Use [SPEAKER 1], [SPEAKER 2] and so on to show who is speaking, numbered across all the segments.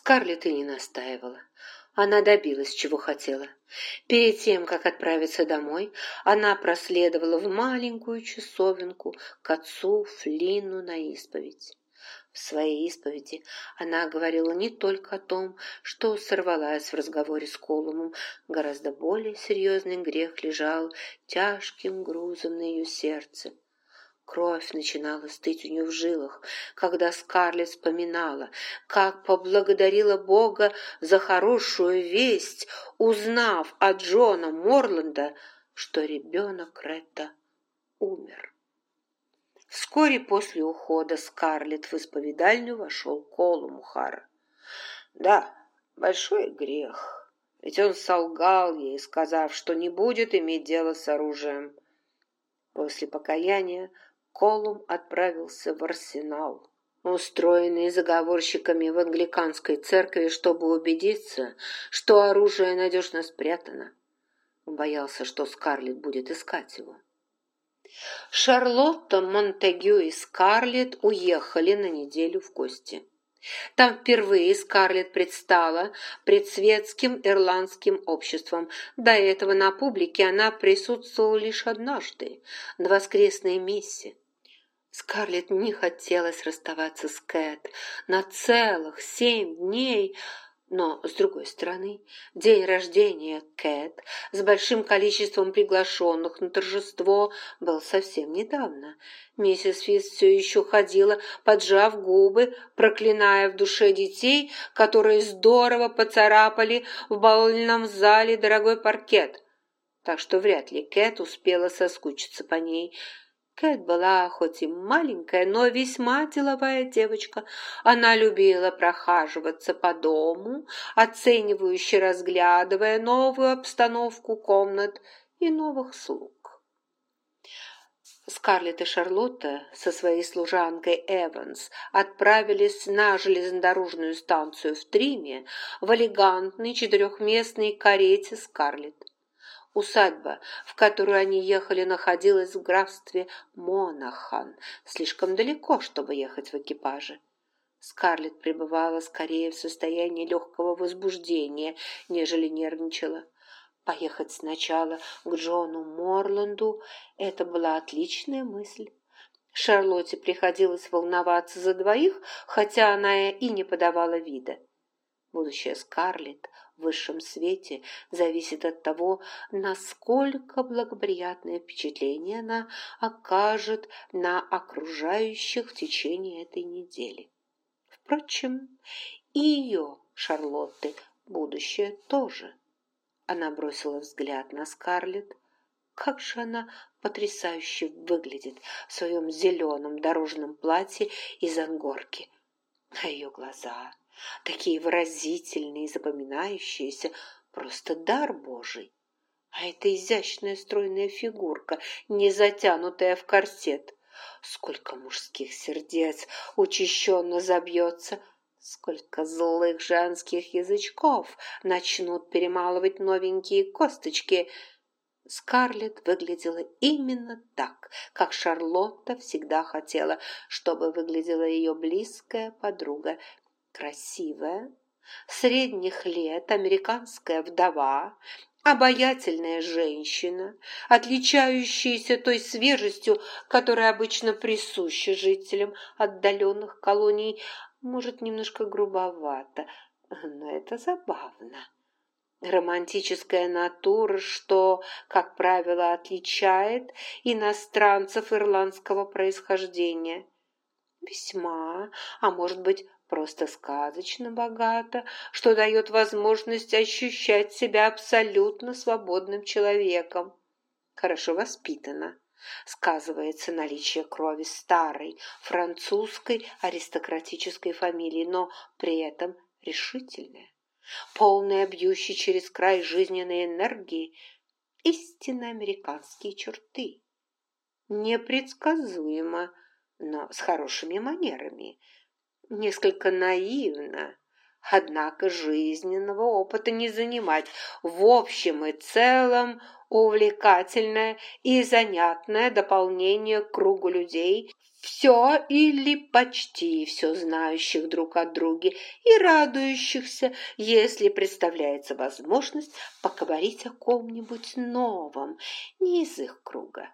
[SPEAKER 1] Скарлетт и не настаивала. Она добилась, чего хотела. Перед тем, как отправиться домой, она проследовала в маленькую часовенку к отцу Флинну на исповедь. В своей исповеди она говорила не только о том, что сорвалась в разговоре с Колумом, гораздо более серьезный грех лежал тяжким грузом на ее сердце. Кровь начинала стыть у нее в жилах, когда Скарлетт вспоминала, как поблагодарила Бога за хорошую весть, узнав от Джона Морланда, что ребенок Ретта умер. Вскоре после ухода Скарлетт в исповедальню вошел Колум О'Хара. Да, большой грех, ведь он солгал ей, сказав, что не будет иметь дела с оружием. После покаяния Колум отправился в арсенал, устроенный заговорщиками в англиканской церкви, чтобы убедиться, что оружие надежно спрятано. Он боялся, что Скарлетт будет искать его. Шарлотта, Монтегю и Скарлетт уехали на неделю в гости. Там впервые Скарлетт предстала пред светским ирландским обществом. До этого на публике она присутствовала лишь однажды, на воскресной мессе. Скарлетт не хотелось расставаться с Кэт на целых 7 дней, но, с другой стороны, день рождения Кэт с большим количеством приглашенных на торжество был совсем недавно. Миссис Фист все еще ходила, поджав губы, проклиная в душе детей, которые здорово поцарапали в бальном зале дорогой паркет. Так что вряд ли Кэт успела соскучиться по ней. Кэт была хоть и маленькая, но весьма деловая девочка. Она любила прохаживаться по дому, оценивающе разглядывая новую обстановку комнат и новых слуг. Скарлетт и Шарлотта со своей служанкой Эванс отправились на железнодорожную станцию в Триме в элегантной 4-местной карете Скарлетт. Усадьба, в которую они ехали, находилась в графстве Монахан, слишком далеко, чтобы ехать в экипаже. Скарлетт пребывала скорее в состоянии легкого возбуждения, нежели нервничала. Поехать сначала к Джону Морланду – это была отличная мысль. Шарлотте приходилось волноваться за двоих, хотя она и не подавала вида. Будущее Скарлетт в высшем свете зависит от того, насколько благоприятное впечатление она окажет на окружающих в течение этой недели. Впрочем, и ее, Шарлотты, будущее тоже. Она бросила взгляд на Скарлетт. Как же она потрясающе выглядит в своем зеленом дорожном платье из ангорки. А ее глаза... такие выразительные и запоминающиеся, просто дар Божий. А эта изящная стройная фигурка, не затянутая в корсет. Сколько мужских сердец учащенно забьется, сколько злых женских язычков начнут перемалывать новенькие косточки. Скарлетт выглядела именно так, как Шарлотта всегда хотела, чтобы выглядела ее близкая подруга. Красивая, средних лет американская вдова, обаятельная женщина, отличающаяся той свежестью, которая обычно присуща жителям отдаленных колоний, может, немножко грубовато, но это забавно. Романтическая натура, что, как правило, отличает иностранцев ирландского происхождения. Весьма, а может быть, просто сказочно богата, что дает возможность ощущать себя абсолютно свободным человеком. Хорошо воспитана. Сказывается наличие крови старой французской аристократической фамилии, но при этом решительная, полная бьющей через край жизненной энергии, истинно американские черты. Непредсказуемо, но с хорошими манерами. Несколько наивно, Однако жизненного опыта не занимать. В общем и целом увлекательное и занятное дополнение к кругу людей, все или почти все знающих друг о друге и радующихся, если представляется возможность поговорить о ком-нибудь новом, не из их круга.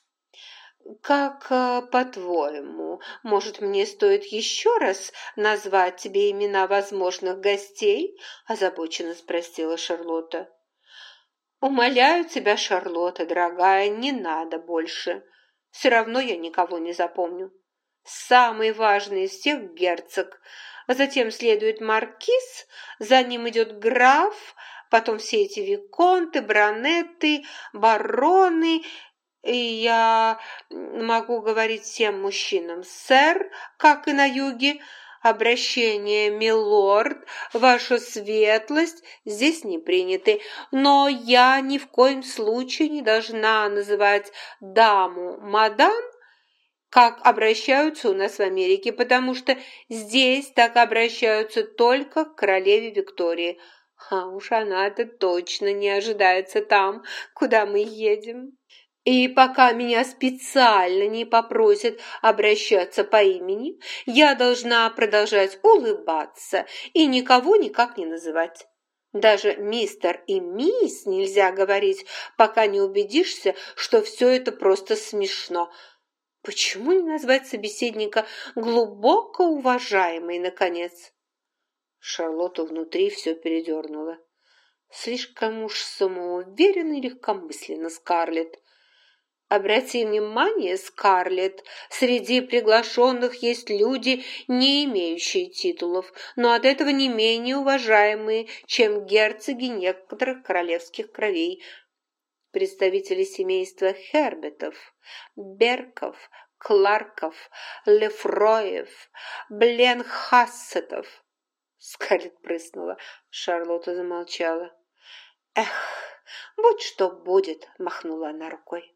[SPEAKER 1] «Как, по-твоему, может, мне стоит еще раз назвать тебе имена возможных гостей?» – озабоченно спросила Шарлотта. «Умоляю тебя, Шарлотта, дорогая, не надо больше. Все равно я никого не запомню. Самый важный из всех – герцог, а затем следует маркиз, за ним идет граф, потом все эти виконты, баронеты, бароны. И я могу говорить всем мужчинам «сэр», как и на юге. Обращение «милорд», «ваша светлость» здесь не приняты, но я ни в коем случае не должна называть даму «мадам», как обращаются у нас в Америке, потому что здесь так обращаются только к королеве Виктории. А уж она-то точно не ожидается там, куда мы едем. И пока меня специально не попросят обращаться по имени, я должна продолжать улыбаться и никого никак не называть. Даже мистер и мисс нельзя говорить, пока не убедишься, что все это просто смешно. Почему не назвать собеседника глубоко уважаемый, наконец? Шарлотту внутри все передернуло. Слишком уж самоуверенно и легкомысленно, Скарлетт. Обрати внимание, Скарлетт, среди приглашенных есть люди, не имеющие титулов, но от этого не менее уважаемые, чем герцоги некоторых королевских кровей, представители семейства Хербетов, Берков, Кларков, Лефроев, Бленхассетов. Скарлетт прыснула, Шарлотта замолчала. «Эх, будь что будет», — махнула она рукой.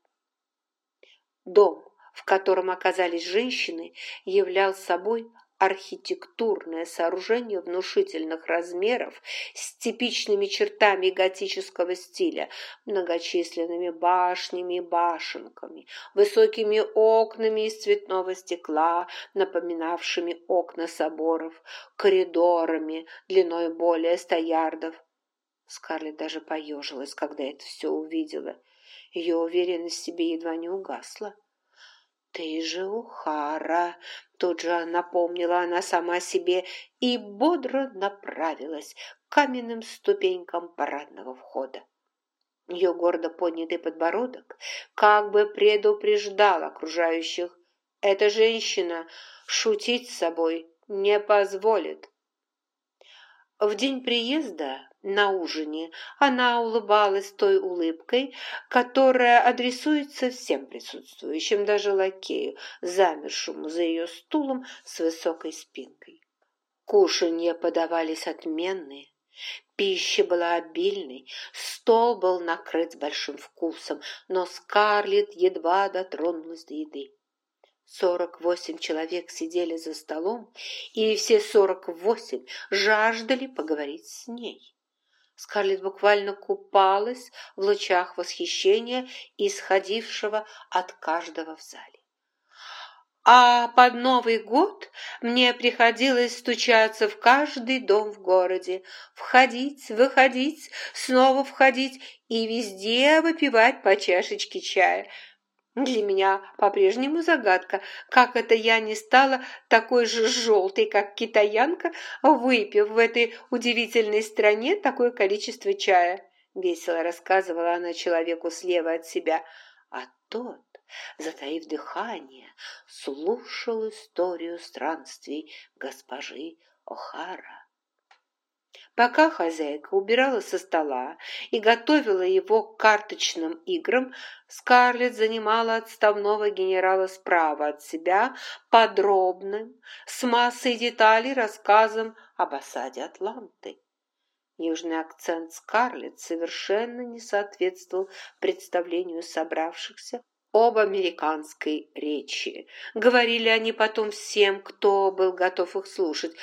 [SPEAKER 1] Дом, в котором оказались женщины, являл собой архитектурное сооружение внушительных размеров с типичными чертами готического стиля, многочисленными башнями и башенками, высокими окнами из цветного стекла, напоминавшими окна соборов, коридорами длиной более 100 ярдов. Скарлетт даже поежилась, когда это все увидела. Ее уверенность в себе едва не угасла. «Ты же О'Хара!» – тут же напомнила она сама себе и бодро направилась к каменным ступенькам парадного входа. Ее гордо поднятый подбородок как бы предупреждал окружающих. Эта женщина шутить с собой не позволит. В день приезда на ужине она улыбалась той улыбкой, которая адресуется всем присутствующим, даже лакею, замершему за ее стулом с высокой спинкой. Кушанья подавались отменные, пища была обильной, стол был накрыт с большим вкусом, но Скарлетт едва дотронулась до еды. 48 человек сидели за столом, и все 48 жаждали поговорить с ней. Скарлетт буквально купалась в лучах восхищения, исходившего от каждого в зале. А под Новый год мне приходилось стучаться в каждый дом в городе, входить, выходить, снова входить и везде выпивать по чашечке чая. Для меня по-прежнему загадка, как это я не стала такой же желтой, как китаянка, выпив в этой удивительной стране такое количество чая. Весело рассказывала она человеку слева от себя, а тот, затаив дыхание, слушал историю странствий госпожи О'Хара. Пока хозяйка убирала со стола и готовила его к карточным играм, Скарлетт занимала отставного генерала справа от себя подробным, с массой деталей рассказом об осаде Атланты. Южный акцент Скарлетт совершенно не соответствовал представлению собравшихся об американской речи. Говорили они потом всем, кто был готов их слушать.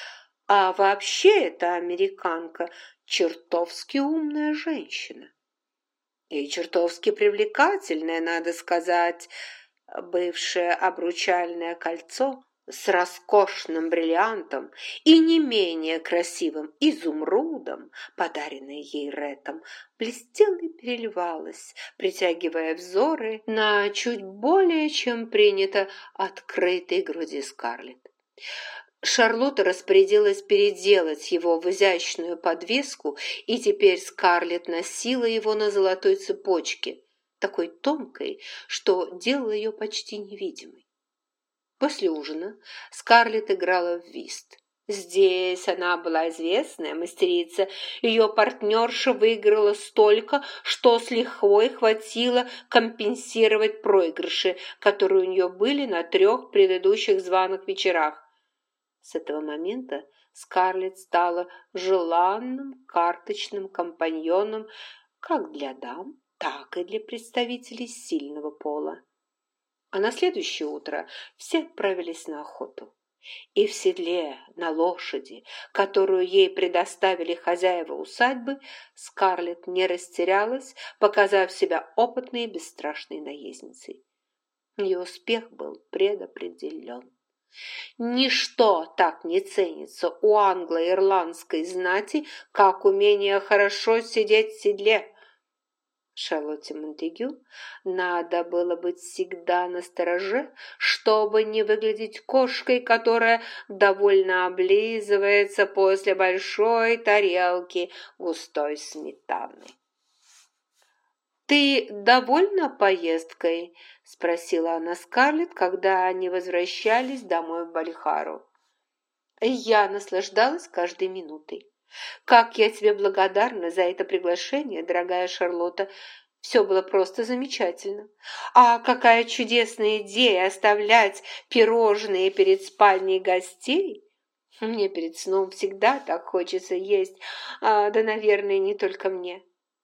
[SPEAKER 1] А вообще эта американка чертовски умная женщина. И чертовски привлекательная, надо сказать. Бывшее обручальное кольцо с роскошным бриллиантом и не менее красивым изумрудом, подаренное ей Рэтом, блестело и переливалось, притягивая взоры на чуть более чем принято открытой груди Скарлетт. Шарлотта распорядилась переделать его в изящную подвеску, и теперь Скарлетт носила его на золотой цепочке, такой тонкой, что делала ее почти невидимой. После ужина Скарлетт играла в вист. Здесь она была известная мастерица. Ее партнерша выиграла столько, что с лихвой хватило компенсировать проигрыши, которые у нее были на 3 предыдущих званых вечерах. С этого момента Скарлетт стала желанным карточным компаньоном как для дам, так и для представителей сильного пола. А на следующее утро все отправились на охоту. И в седле, на лошади, которую ей предоставили хозяева усадьбы, Скарлетт не растерялась, показав себя опытной и бесстрашной наездницей. Ее успех был предопределен. Ничто так не ценится у англо-ирландской знати, как умение хорошо сидеть в седле. Шарлотте Монтегю надо было быть всегда настороже, чтобы не выглядеть кошкой, которая довольно облизывается после большой тарелки густой сметаны. «Ты довольна поездкой?» – спросила она Скарлетт, когда они возвращались домой в Бальхару. «Я наслаждалась каждой минутой. Как я тебе благодарна за это приглашение, дорогая Шарлотта. Все было просто замечательно. А какая чудесная идея оставлять пирожные перед спальней гостей. Мне перед сном всегда так хочется есть, да, наверное, не только мне».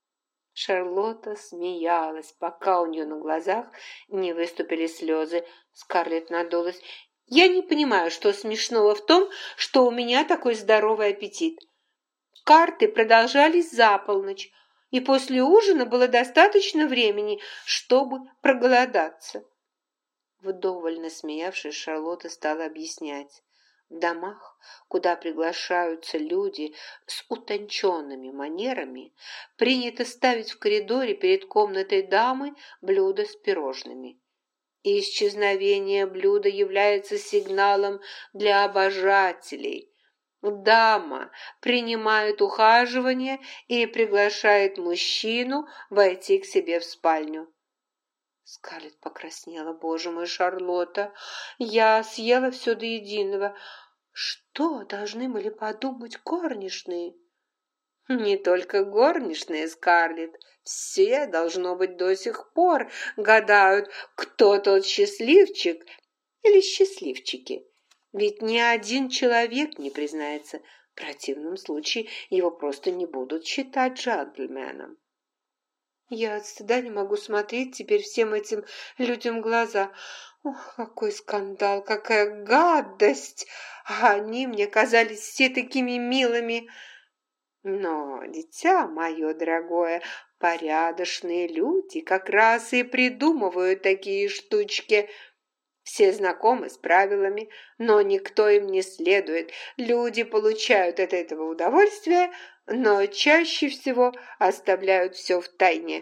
[SPEAKER 1] Шарлотта смеялась, пока у нее на глазах не выступили слезы. Скарлетт надулась. «Я не понимаю, что смешного в том, что у меня такой здоровый аппетит. Карты продолжались за полночь, и после ужина было достаточно времени, чтобы проголодаться». Вдоволь насмеявшись, Шарлотта стала объяснять. В домах, куда приглашаются люди с утонченными манерами, принято ставить в коридоре перед комнатой дамы блюдо с пирожными. И исчезновение блюда является сигналом для обожателей. Дама принимает ухаживание и приглашает мужчину войти к себе в спальню. Скарлетт покраснела. «Боже мой, Шарлотта, я съела все до единого. Что должны были подумать горничные?» «Не только горничные, Скарлетт. Все, должно быть, до сих пор гадают, кто тот счастливчик или счастливчики. Ведь ни один человек не признается. В противном случае его просто не будут считать джентльменом». «Я от стыда не могу смотреть теперь всем этим людям в глаза. Ох, какой скандал, какая гадость! А они мне казались все такими милыми. Но, дитя мое дорогое, порядочные люди как раз и придумывают такие штучки. Все знакомы с правилами, но никто им не следует. Люди получают от этого удовольствие, но чаще всего оставляют все в тайне».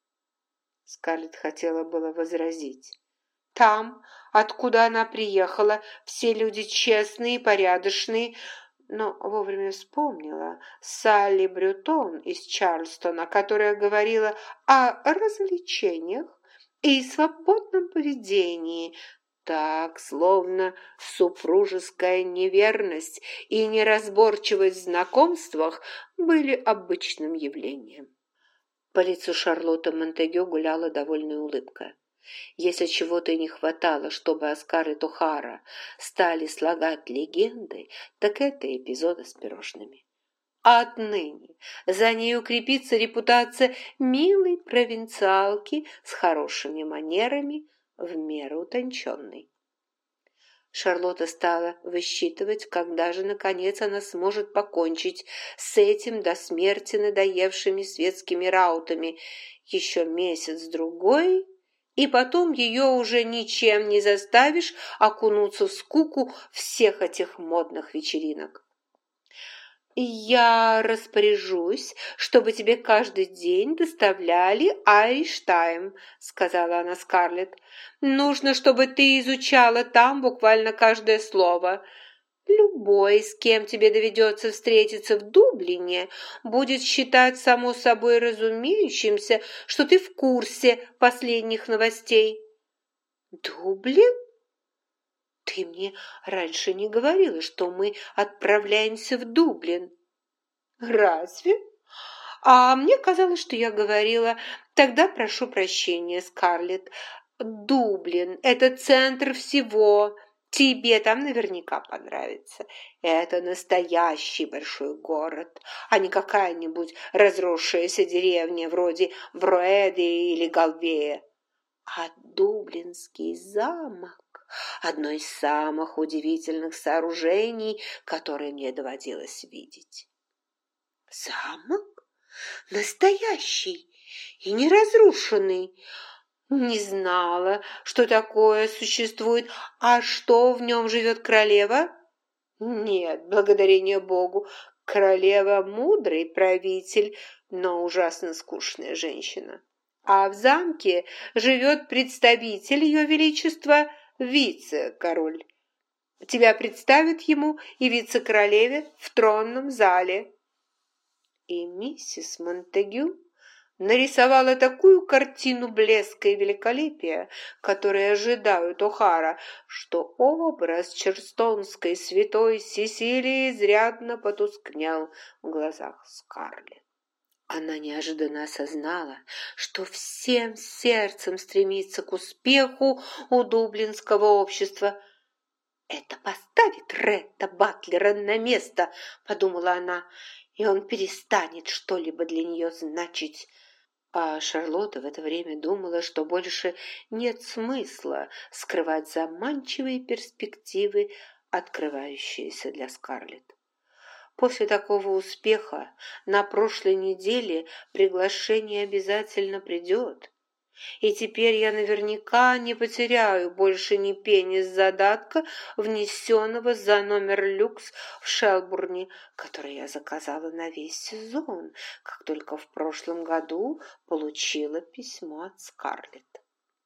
[SPEAKER 1] Скарлетт хотела было возразить. Там, откуда она приехала, все люди честные и порядочные, но вовремя вспомнила Салли Брютон из Чарльстона, которая говорила о развлечениях и свободном поведении, так, словно супружеская неверность и неразборчивость в знакомствах были обычным явлением. По лицу Шарлотты Монтегю гуляла довольная улыбка. Если чего-то и не хватало, чтобы о Скарлетт О'Хара стали слагать легенды, так это эпизоды с пирожными. А отныне за ней укрепится репутация милой провинциалки с хорошими манерами, в меру утонченной. Шарлотта стала высчитывать, когда же, наконец, она сможет покончить с этим до смерти надоевшими светскими раутами. Еще месяц-другой, и потом ее уже ничем не заставишь окунуться в скуку всех этих модных вечеринок. «Я распоряжусь, чтобы тебе каждый день доставляли Айриштайм», — сказала она Скарлетт. «Нужно, чтобы ты изучала там буквально каждое слово. Любой, с кем тебе доведется встретиться в Дублине, будет считать само собой разумеющимся, что ты в курсе последних новостей». «Дублин? Ты мне раньше не говорила, что мы отправляемся в Дублин». «Разве? А мне казалось, что я говорила. Тогда прошу прощения, Скарлетт. Дублин – это центр всего. Тебе там наверняка понравится. Это настоящий большой город, а не какая-нибудь разросшаяся деревня вроде Вроэды или Галвея. А Дублинский замок – одно из самых удивительных сооружений, которые мне доводилось видеть». «Замок? Настоящий и неразрушенный? Не знала, что такое существует. А что, в нем живет королева?» «Нет, благодарение Богу, королева – мудрый правитель, но ужасно скучная женщина. А в замке живет представитель ее величества – вице-король. Тебя представят ему и вице-королеве в тронном зале». И миссис Монтегю нарисовала такую картину блеска и великолепия, которые ожидают О'Хара, что образ черстонской святой Сесилии изрядно потускнел в глазах Скарлетт. Она неожиданно осознала, что всем сердцем стремится к успеху у дублинского общества. «Это поставит Ретта Батлера на место», — подумала она, «и он перестанет что-либо для нее значить». А Шарлотта в это время думала, что больше нет смысла скрывать заманчивые перспективы, открывающиеся для Скарлетт. После такого успеха на прошлой неделе приглашение обязательно придет. И теперь я наверняка не потеряю больше ни пени с задатка, внесенного за номер люкс в Шелбурне, который я заказала на весь сезон, как только в прошлом году получила письмо от Скарлетт.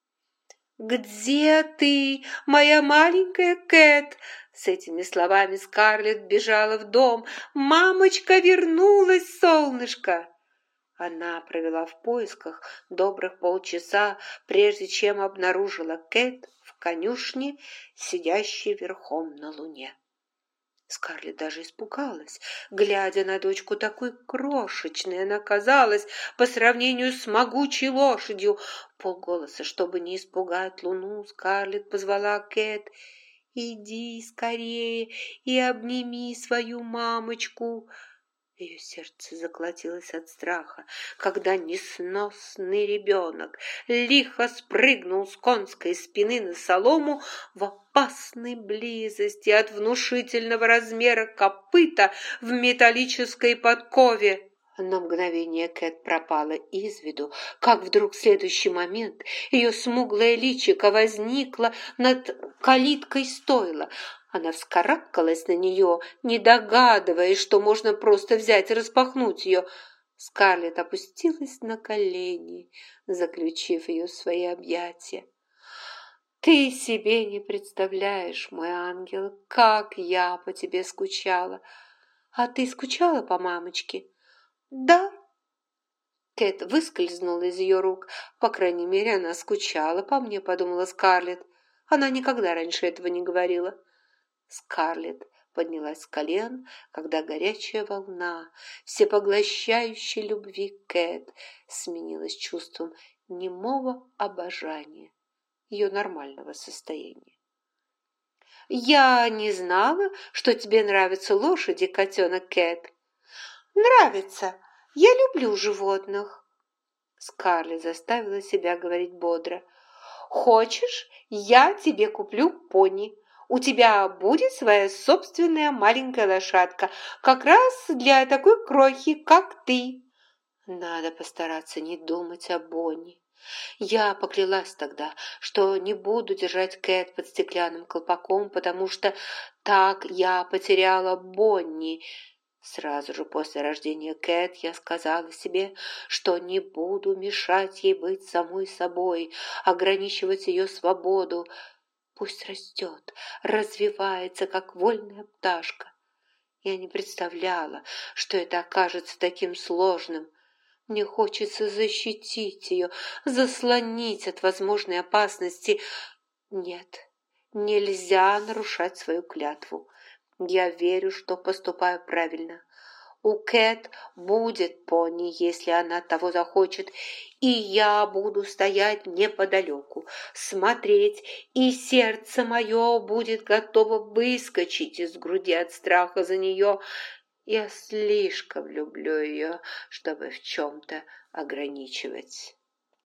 [SPEAKER 1] «Где ты, моя маленькая Кэт?» С этими словами Скарлетт бежала в дом. «Мамочка вернулась, солнышко!» Она провела в поисках добрых полчаса, прежде чем обнаружила Кэт в конюшне, сидящей верхом на луне. Скарлетт даже испугалась, глядя на дочку, такой крошечной она казалась по сравнению с могучей лошадью. Полголоса, чтобы не испугать луну, Скарлетт позвала Кэт: «Иди скорее и обними свою мамочку». Ее сердце заколотилось от страха, когда несносный ребенок лихо спрыгнул с конской спины на солому в опасной близости от внушительного размера копыта в металлической подкове. На мгновение Кэт пропала из виду, как вдруг в следующий момент ее смуглое личико возникло над калиткой стойла. Она вскарабкалась на нее, не догадываясь, что можно просто взять и распахнуть ее. Скарлетт опустилась на колени, заключив ее в свои объятия. «Ты себе не представляешь, мой ангел, как я по тебе скучала. А ты скучала по мамочке?» «Да». Кэт выскользнула из ее рук. «По крайней мере, она скучала по мне», — подумала Скарлетт. Она никогда раньше этого не говорила. Скарлетт поднялась с колен, когда горячая волна всепоглощающей любви Кэт сменилась чувством немого обожания, ее нормального состояния. «Я не знала, что тебе нравятся лошади, котенок Кэт». «Нравится. Я люблю животных». Скарлетт заставила себя говорить бодро. «Хочешь, я тебе куплю пони? у тебя будет своя собственная маленькая лошадка, как раз для такой крохи, как ты. Надо постараться не думать о Бонни. Я поклялась тогда, что не буду держать Кэт под стеклянным колпаком, потому что так я потеряла Бонни. Сразу же после рождения Кэт я сказала себе, что не буду мешать ей быть самой собой, ограничивать ее свободу. Пусть растет, развивается, как вольная пташка. Я не представляла, что это окажется таким сложным. Мне хочется защитить ее, заслонить от возможной опасности. Нет, нельзя нарушать свою клятву. Я верю, что поступаю правильно. У Кэт будет пони, если она того захочет, и я буду стоять неподалеку, смотреть, и сердце мое будет готово выскочить из груди от страха за нее. Я слишком люблю ее, чтобы в чем-то ограничивать.